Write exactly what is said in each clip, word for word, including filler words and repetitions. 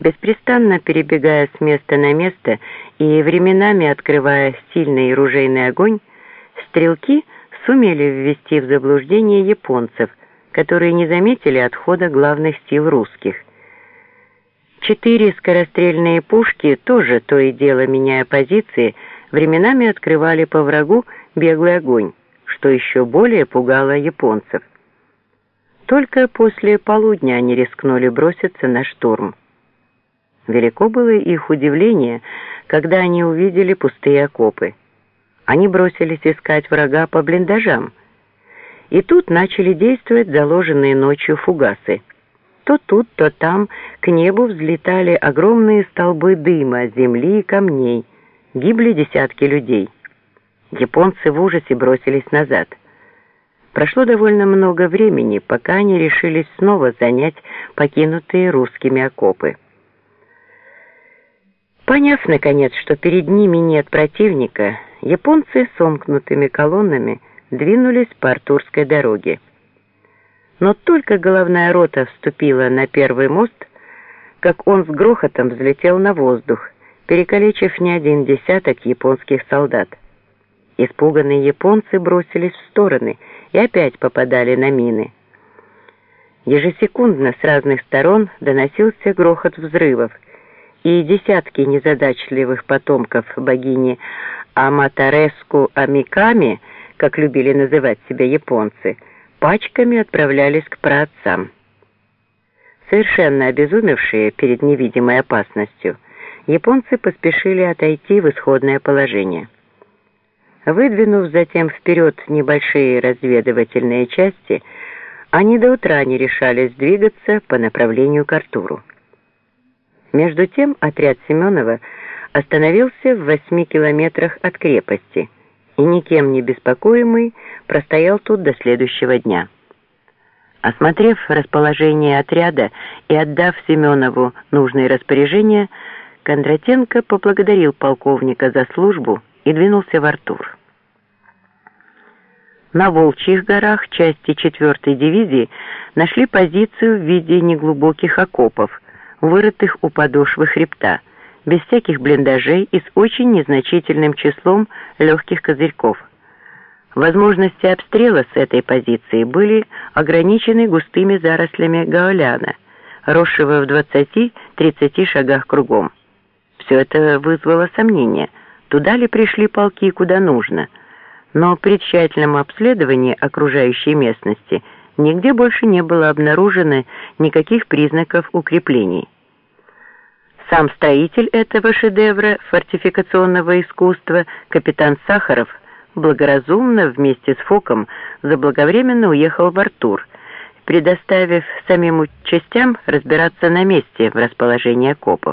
Беспрестанно перебегая с места на место и временами открывая сильный ружейный огонь, стрелки сумели ввести в заблуждение японцев, которые не заметили отхода главных сил русских. Четыре скорострельные пушки, тоже то и дело меняя позиции, временами открывали по врагу беглый огонь, что еще более пугало японцев. Только после полудня они рискнули броситься на штурм. Велико было их удивление, когда они увидели пустые окопы. Они бросились искать врага по блиндажам. И тут начали действовать заложенные ночью фугасы. То тут, то там к небу взлетали огромные столбы дыма, земли и камней. Гибли десятки людей. Японцы в ужасе бросились назад. Прошло довольно много времени, пока они решились снова занять покинутые русскими окопы. Поняв, наконец, что перед ними нет противника, японцы сомкнутыми колоннами двинулись по Артурской дороге. Но только головная рота вступила на первый мост, как он с грохотом взлетел на воздух, перекалечив не один десяток японских солдат. Испуганные японцы бросились в стороны и опять попадали на мины. Ежесекундно с разных сторон доносился грохот взрывов, и десятки незадачливых потомков богини Аматареску Амиками, как любили называть себя японцы, пачками отправлялись к праотцам. Совершенно обезумевшие перед невидимой опасностью, японцы поспешили отойти в исходное положение. Выдвинув затем вперед небольшие разведывательные части, они до утра не решались двигаться по направлению к Артуру. Между тем отряд Семенова остановился в восьми километрах от крепости и, никем не беспокоимый, простоял тут до следующего дня. Осмотрев расположение отряда и отдав Семенову нужные распоряжения, Кондратенко поблагодарил полковника за службу и двинулся в Артур. На Волчьих горах части четвёртой дивизии нашли позицию в виде неглубоких окопов, вырытых у подошвы хребта, без всяких блиндажей и с очень незначительным числом легких козырьков. Возможности обстрела с этой позиции были ограничены густыми зарослями гаоляна, росшего в двадцати-тридцати шагах кругом. Все это вызвало сомнения, туда ли пришли полки, куда нужно, но при тщательном обследовании окружающей местности нигде больше не было обнаружено никаких признаков укреплений. Сам строитель этого шедевра фортификационного искусства, капитан Сахаров, благоразумно вместе с Фоком заблаговременно уехал в Артур, предоставив самим частям разбираться на месте в расположении окопов.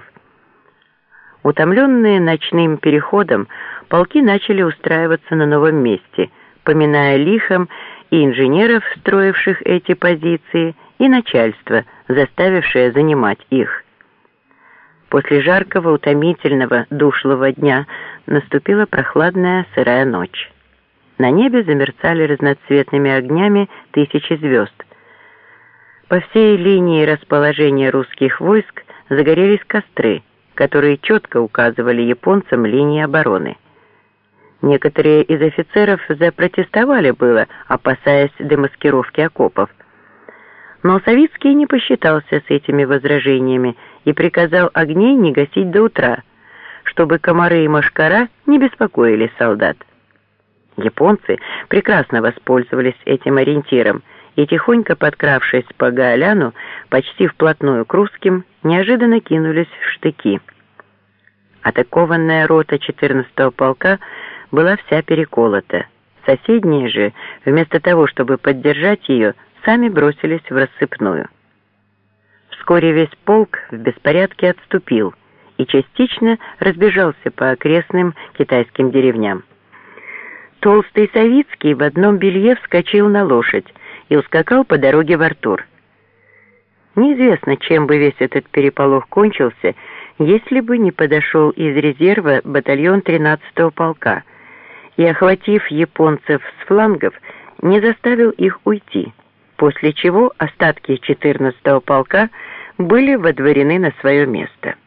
Утомленные ночным переходом, полки начали устраиваться на новом месте, поминая лихом и инженеров, строивших эти позиции, и начальство, заставившее занимать их. После жаркого, утомительного, душлого дня наступила прохладная сырая ночь. На небе замерцали разноцветными огнями тысячи звезд. По всей линии расположения русских войск загорелись костры, которые четко указывали японцам линии обороны. Некоторые из офицеров запротестовали было, опасаясь демаскировки окопов. Но Савицкий не посчитался с этими возражениями и приказал огней не гасить до утра, чтобы комары и мошкара не беспокоили солдат. Японцы прекрасно воспользовались этим ориентиром и, тихонько подкравшись по гаоляну, почти вплотную к русским, неожиданно кинулись в штыки. Атакованная рота четырнадцатого полка была вся переколота. Соседние же, вместо того, чтобы поддержать ее, сами бросились в рассыпную. Вскоре весь полк в беспорядке отступил и частично разбежался по окрестным китайским деревням. Толстый Савицкий в одном белье вскочил на лошадь и ускакал по дороге в Артур. Неизвестно, чем бы весь этот переполох кончился, если бы не подошел из резерва батальон тринадцатого полка и, охватив японцев с флангов, не заставил их уйти, после чего остатки четырнадцатого полка были водворены на свое место.